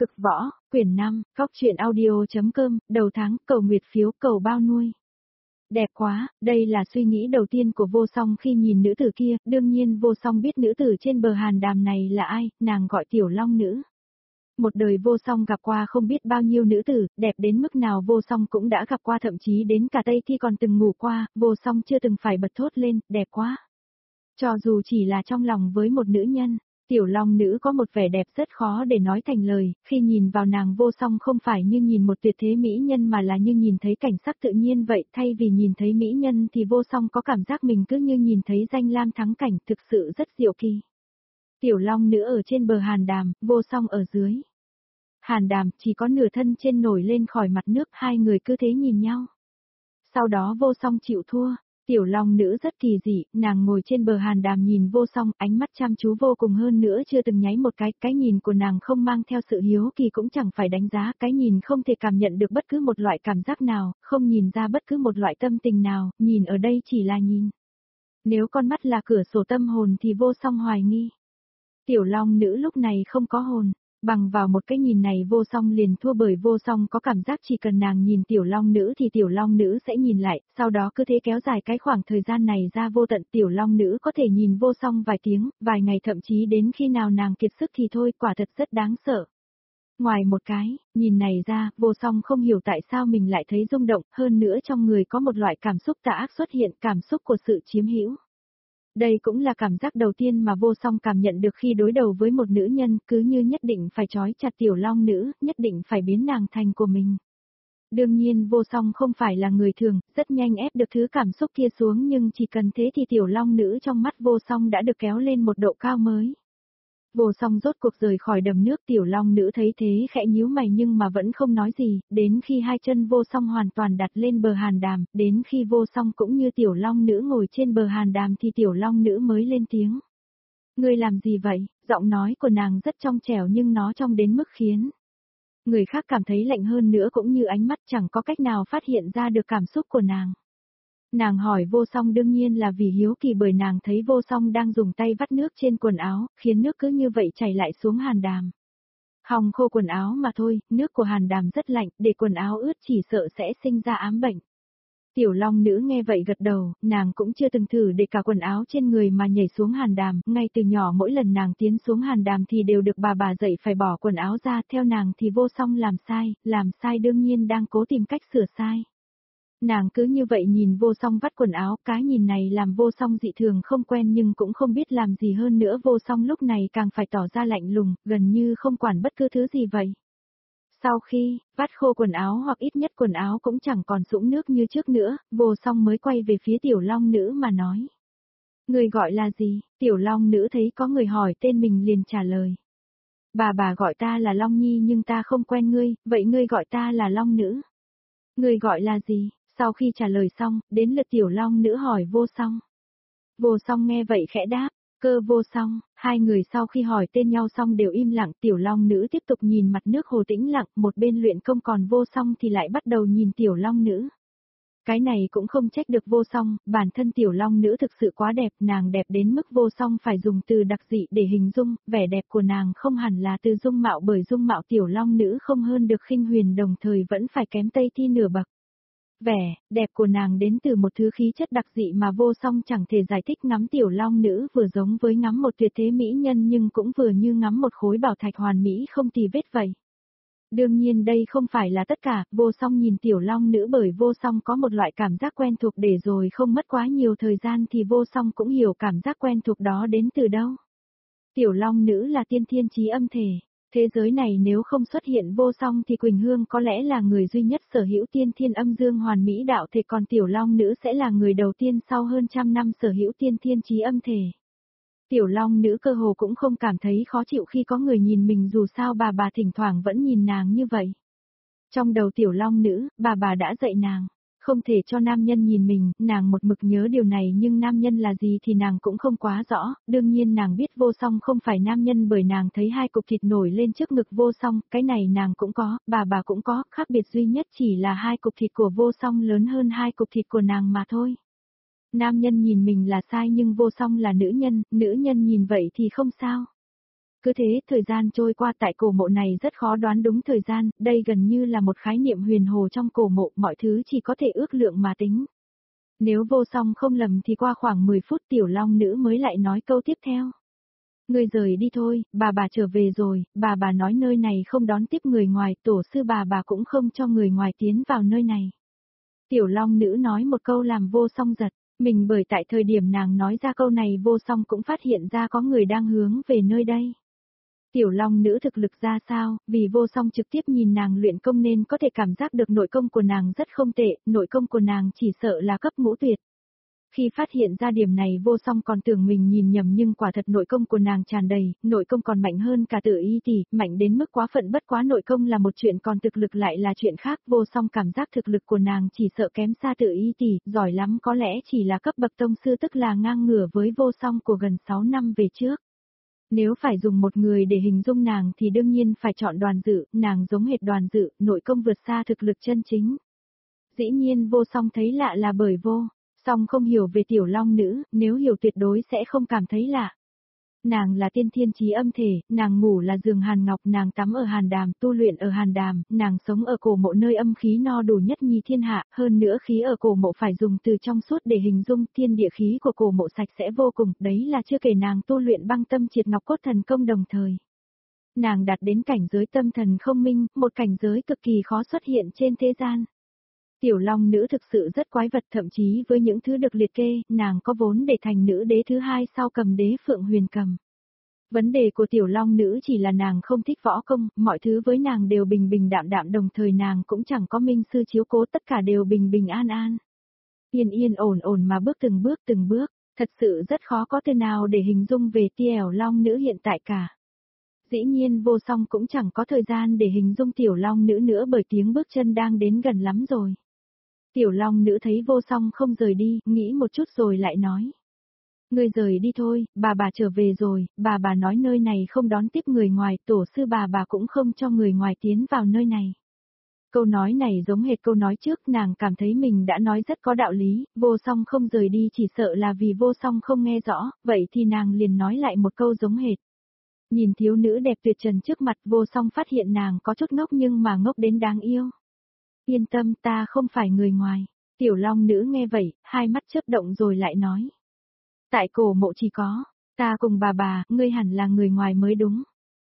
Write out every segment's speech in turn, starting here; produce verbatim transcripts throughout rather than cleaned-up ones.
Cực võ, quyển năm, Cóc truyện audio.com, đầu tháng, cầu nguyệt phiếu, cầu bao nuôi. Đẹp quá, đây là suy nghĩ đầu tiên của Vô Song khi nhìn nữ tử kia, đương nhiên Vô Song biết nữ tử trên bờ hàn đàm này là ai, nàng gọi Tiểu Long Nữ. Một đời Vô Song gặp qua không biết bao nhiêu nữ tử, đẹp đến mức nào Vô Song cũng đã gặp qua, thậm chí đến cả Tây Thi còn từng ngủ qua, Vô Song chưa từng phải bật thốt lên, đẹp quá. Cho dù chỉ là trong lòng với một nữ nhân. Tiểu Long Nữ có một vẻ đẹp rất khó để nói thành lời, khi nhìn vào nàng Vô Song không phải như nhìn một tuyệt thế mỹ nhân mà là như nhìn thấy cảnh sắc tự nhiên vậy, thay vì nhìn thấy mỹ nhân thì Vô Song có cảm giác mình cứ như nhìn thấy danh lam thắng cảnh, thực sự rất diệu kỳ. Tiểu Long Nữ ở trên bờ hàn đàm, Vô Song ở dưới. Hàn đàm chỉ có nửa thân trên nổi lên khỏi mặt nước, hai người cứ thế nhìn nhau. Sau đó Vô Song chịu thua. Tiểu Long Nữ rất kỳ dị, nàng ngồi trên bờ hàn đàm nhìn Vô Song, ánh mắt chăm chú vô cùng, hơn nữa chưa từng nháy một cái, cái nhìn của nàng không mang theo sự hiếu kỳ cũng chẳng phải đánh giá, cái nhìn không thể cảm nhận được bất cứ một loại cảm giác nào, không nhìn ra bất cứ một loại tâm tình nào, nhìn ở đây chỉ là nhìn. Nếu con mắt là cửa sổ tâm hồn thì Vô Song hoài nghi. Tiểu Long Nữ lúc này không có hồn. Bằng vào một cái nhìn này Vô Song liền thua, bởi Vô Song có cảm giác chỉ cần nàng nhìn Tiểu Long Nữ thì Tiểu Long Nữ sẽ nhìn lại, sau đó cứ thế kéo dài cái khoảng thời gian này ra vô tận. Tiểu Long Nữ có thể nhìn Vô Song vài tiếng, vài ngày, thậm chí đến khi nào nàng kiệt sức thì thôi, quả thật rất đáng sợ. Ngoài một cái, nhìn này ra, Vô Song không hiểu tại sao mình lại thấy rung động, hơn nữa trong người có một loại cảm xúc tà ác xuất hiện, cảm xúc của sự chiếm hữu. Đây cũng là cảm giác đầu tiên mà Vô Song cảm nhận được khi đối đầu với một nữ nhân, cứ như nhất định phải trói chặt Tiểu Long Nữ, nhất định phải biến nàng thành của mình. Đương nhiên Vô Song không phải là người thường, rất nhanh ép được thứ cảm xúc kia xuống, nhưng chỉ cần thế thì Tiểu Long Nữ trong mắt Vô Song đã được kéo lên một độ cao mới. Vô Song rốt cuộc rời khỏi đầm nước, Tiểu Long Nữ thấy thế khẽ nhíu mày nhưng mà vẫn không nói gì, đến khi hai chân Vô Song hoàn toàn đặt lên bờ hàn đàm, đến khi Vô Song cũng như Tiểu Long Nữ ngồi trên bờ hàn đàm thì Tiểu Long Nữ mới lên tiếng. Ngươi làm gì vậy? Giọng nói của nàng rất trong trẻo nhưng nó trong đến mức khiến người khác cảm thấy lạnh, hơn nữa cũng như ánh mắt chẳng có cách nào phát hiện ra được cảm xúc của nàng. Nàng hỏi Vô Song đương nhiên là vì hiếu kỳ, bởi nàng thấy Vô Song đang dùng tay vắt nước trên quần áo, khiến nước cứ như vậy chảy lại xuống hàn đàm. Hòng khô quần áo mà thôi, nước của hàn đàm rất lạnh, để quần áo ướt chỉ sợ sẽ sinh ra ám bệnh. Tiểu Long Nữ nghe vậy gật đầu, nàng cũng chưa từng thử để cả quần áo trên người mà nhảy xuống hàn đàm, ngay từ nhỏ mỗi lần nàng tiến xuống hàn đàm thì đều được bà bà dạy phải bỏ quần áo ra, theo nàng thì Vô Song làm sai, làm sai đương nhiên đang cố tìm cách sửa sai. Nàng cứ như vậy nhìn Vô Song vắt quần áo, cái nhìn này làm Vô Song dị thường không quen nhưng cũng không biết làm gì hơn nữa. Vô Song lúc này càng phải tỏ ra lạnh lùng, gần như không quản bất cứ thứ gì vậy. Sau khi vắt khô quần áo hoặc ít nhất quần áo cũng chẳng còn sũng nước như trước nữa, Vô Song mới quay về phía Tiểu Long Nữ mà nói. Người gọi là gì? Tiểu Long Nữ thấy có người hỏi tên mình liền trả lời. Bà bà gọi ta là Long Nhi nhưng ta không quen ngươi, vậy ngươi gọi ta là Long Nữ. Ngươi gọi là gì? Sau khi trả lời xong, đến lượt Tiểu Long Nữ hỏi Vô Song. Vô Song nghe vậy khẽ đáp, Cơ Vô Song. Hai người sau khi hỏi tên nhau xong đều im lặng. Tiểu Long Nữ tiếp tục nhìn mặt nước hồ tĩnh lặng, một bên luyện công, còn Vô Song thì lại bắt đầu nhìn Tiểu Long Nữ. Cái này cũng không trách được Vô Song, bản thân Tiểu Long Nữ thực sự quá đẹp, nàng đẹp đến mức Vô Song phải dùng từ đặc dị để hình dung, vẻ đẹp của nàng không hẳn là từ dung mạo, bởi dung mạo Tiểu Long Nữ không hơn được Khinh Huyền, đồng thời vẫn phải kém Tây Thi nửa bậc. Vẻ đẹp của nàng đến từ một thứ khí chất đặc dị mà Vô Song chẳng thể giải thích. Ngắm Tiểu Long Nữ vừa giống với ngắm một tuyệt thế mỹ nhân nhưng cũng vừa như ngắm một khối bảo thạch hoàn mỹ không tì vết vậy. Đương nhiên đây không phải là tất cả, Vô Song nhìn Tiểu Long Nữ bởi Vô Song có một loại cảm giác quen thuộc, để rồi không mất quá nhiều thời gian thì Vô Song cũng hiểu cảm giác quen thuộc đó đến từ đâu. Tiểu Long Nữ là tiên thiên chí âm thể. Thế giới này nếu không xuất hiện Vô Song thì Quỳnh Hương có lẽ là người duy nhất sở hữu tiên thiên âm dương hoàn mỹ đạo thể, còn Tiểu Long Nữ sẽ là người đầu tiên sau hơn trăm năm sở hữu tiên thiên chí âm thể. Tiểu Long Nữ cơ hồ cũng không cảm thấy khó chịu khi có người nhìn mình, dù sao bà bà thỉnh thoảng vẫn nhìn nàng như vậy. Trong đầu Tiểu Long Nữ, bà bà đã dạy nàng, không thể cho nam nhân nhìn mình, nàng một mực nhớ điều này nhưng nam nhân là gì thì nàng cũng không quá rõ. Đương nhiên nàng biết Vô Song không phải nam nhân bởi nàng thấy hai cục thịt nổi lên trước ngực Vô Song, cái này nàng cũng có, bà bà cũng có, khác biệt duy nhất chỉ là hai cục thịt của Vô Song lớn hơn hai cục thịt của nàng mà thôi. Nam nhân nhìn mình là sai nhưng Vô Song là nữ nhân, nữ nhân nhìn vậy thì không sao. Cứ thế thời gian trôi qua tại cổ mộ này rất khó đoán đúng thời gian, đây gần như là một khái niệm huyền hồ trong cổ mộ, mọi thứ chỉ có thể ước lượng mà tính. Nếu vô song không lầm thì qua khoảng mười phút tiểu long nữ mới lại nói câu tiếp theo. Ngươi rời đi thôi, bà bà trở về rồi, bà bà nói nơi này không đón tiếp người ngoài, tổ sư bà bà cũng không cho người ngoài tiến vào nơi này. Tiểu long nữ nói một câu làm vô song giật, mình bởi tại thời điểm nàng nói ra câu này vô song cũng phát hiện ra có người đang hướng về nơi đây. Tiểu long nữ thực lực ra sao, vì vô song trực tiếp nhìn nàng luyện công nên có thể cảm giác được nội công của nàng rất không tệ, nội công của nàng chỉ sợ là cấp ngũ tuyệt. Khi phát hiện ra điểm này vô song còn tưởng mình nhìn nhầm nhưng quả thật nội công của nàng tràn đầy, nội công còn mạnh hơn cả Tử Y tỷ, mạnh đến mức quá phận bất quá nội công là một chuyện còn thực lực lại là chuyện khác, vô song cảm giác thực lực của nàng chỉ sợ kém xa Tử Y tỷ, giỏi lắm có lẽ chỉ là cấp bậc tông sư tức là ngang ngửa với vô song của gần sáu năm về trước. Nếu phải dùng một người để hình dung nàng thì đương nhiên phải chọn Đoàn Dự, nàng giống hệt Đoàn Dự, nội công vượt xa thực lực chân chính. Dĩ nhiên vô song thấy lạ là bởi vô song không hiểu về tiểu long nữ, nếu hiểu tuyệt đối sẽ không cảm thấy lạ. Nàng là tiên thiên chí âm thể, nàng ngủ là giường hàn ngọc, nàng tắm ở hàn đàm, tu luyện ở hàn đàm, nàng sống ở cổ mộ nơi âm khí no đủ nhất nhì thiên hạ, hơn nữa khí ở cổ mộ phải dùng từ trong suốt để hình dung, thiên địa khí của cổ mộ sạch sẽ vô cùng, đấy là chưa kể nàng tu luyện băng tâm triệt ngọc cốt thần công đồng thời. Nàng đạt đến cảnh giới tâm thần không minh, một cảnh giới cực kỳ khó xuất hiện trên thế gian. Tiểu long nữ thực sự rất quái vật, thậm chí với những thứ được liệt kê, nàng có vốn để thành nữ đế thứ hai sau Cầm Đế Phượng Huyền Cầm. Vấn đề của tiểu long nữ chỉ là nàng không thích võ công, mọi thứ với nàng đều bình bình đạm đạm, đồng thời nàng cũng chẳng có minh sư chiếu cố, tất cả đều bình bình an an. Yên yên ổn ổn mà bước từng bước từng bước, thật sự rất khó có từ nào để hình dung về tiểu long nữ hiện tại cả. Dĩ nhiên vô song cũng chẳng có thời gian để hình dung tiểu long nữ nữa bởi tiếng bước chân đang đến gần lắm rồi. Tiểu long nữ thấy vô song không rời đi, nghĩ một chút rồi lại nói. Ngươi rời đi thôi, bà bà trở về rồi, bà bà nói nơi này không đón tiếp người ngoài, tổ sư bà bà cũng không cho người ngoài tiến vào nơi này. Câu nói này giống hệt câu nói trước, nàng cảm thấy mình đã nói rất có đạo lý, vô song không rời đi chỉ sợ là vì vô song không nghe rõ, vậy thì nàng liền nói lại một câu giống hệt. Nhìn thiếu nữ đẹp tuyệt trần trước mặt, vô song phát hiện nàng có chút ngốc nhưng mà ngốc đến đáng yêu. Yên tâm, ta không phải người ngoài. Tiểu long nữ nghe vậy, hai mắt chớp động rồi lại nói. Tại cổ mộ chỉ có, ta cùng bà bà, ngươi hẳn là người ngoài mới đúng.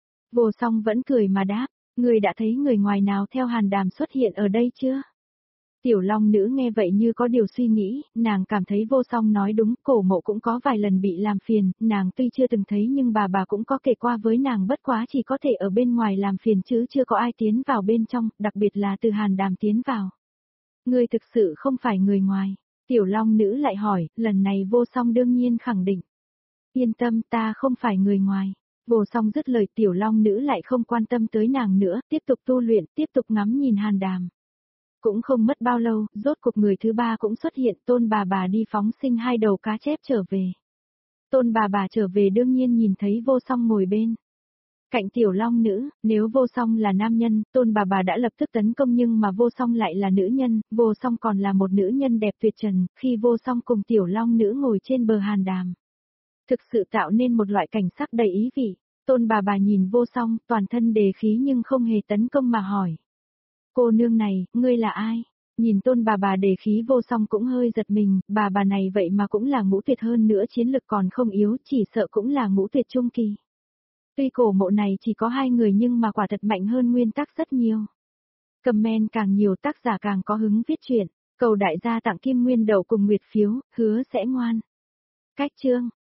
Vô song vẫn cười mà đáp, ngươi đã thấy người ngoài nào theo hàn đàm xuất hiện ở đây chưa? Tiểu long nữ nghe vậy như có điều suy nghĩ, nàng cảm thấy vô song nói đúng, cổ mộ cũng có vài lần bị làm phiền, nàng tuy chưa từng thấy nhưng bà bà cũng có kể qua với nàng, bất quá chỉ có thể ở bên ngoài làm phiền chứ chưa có ai tiến vào bên trong, đặc biệt là từ hàn đàm tiến vào. Ngươi thực sự không phải người ngoài. Tiểu long nữ lại hỏi, lần này vô song đương nhiên khẳng định. Yên tâm, ta không phải người ngoài. Vô song dứt lời, tiểu long nữ lại không quan tâm tới nàng nữa, tiếp tục tu luyện, tiếp tục ngắm nhìn hàn đàm. Cũng không mất bao lâu, rốt cuộc người thứ ba cũng xuất hiện, tôn bà bà đi phóng sinh hai đầu cá chép trở về. Tôn bà bà trở về đương nhiên nhìn thấy vô song ngồi bên cạnh tiểu long nữ, nếu vô song là nam nhân, tôn bà bà đã lập tức tấn công nhưng mà vô song lại là nữ nhân, vô song còn là một nữ nhân đẹp tuyệt trần, khi vô song cùng tiểu long nữ ngồi trên bờ hàn đàm. Thực sự tạo nên một loại cảnh sắc đầy ý vị, tôn bà bà nhìn vô song, toàn thân đề khí nhưng không hề tấn công mà hỏi. Cô nương này, ngươi là ai? Nhìn tôn bà bà đề khí vô song cũng hơi giật mình, bà bà này vậy mà cũng là ngũ tuyệt hơn nữa chiến lực còn không yếu, chỉ sợ cũng là ngũ tuyệt trung kỳ. Tuy cổ mộ này chỉ có hai người nhưng mà quả thật mạnh hơn nguyên tắc rất nhiều. Comment càng nhiều tác giả càng có hứng viết truyện, cầu đại gia tặng kim nguyên đậu cùng nguyệt phiếu, hứa sẽ ngoan. Cách chương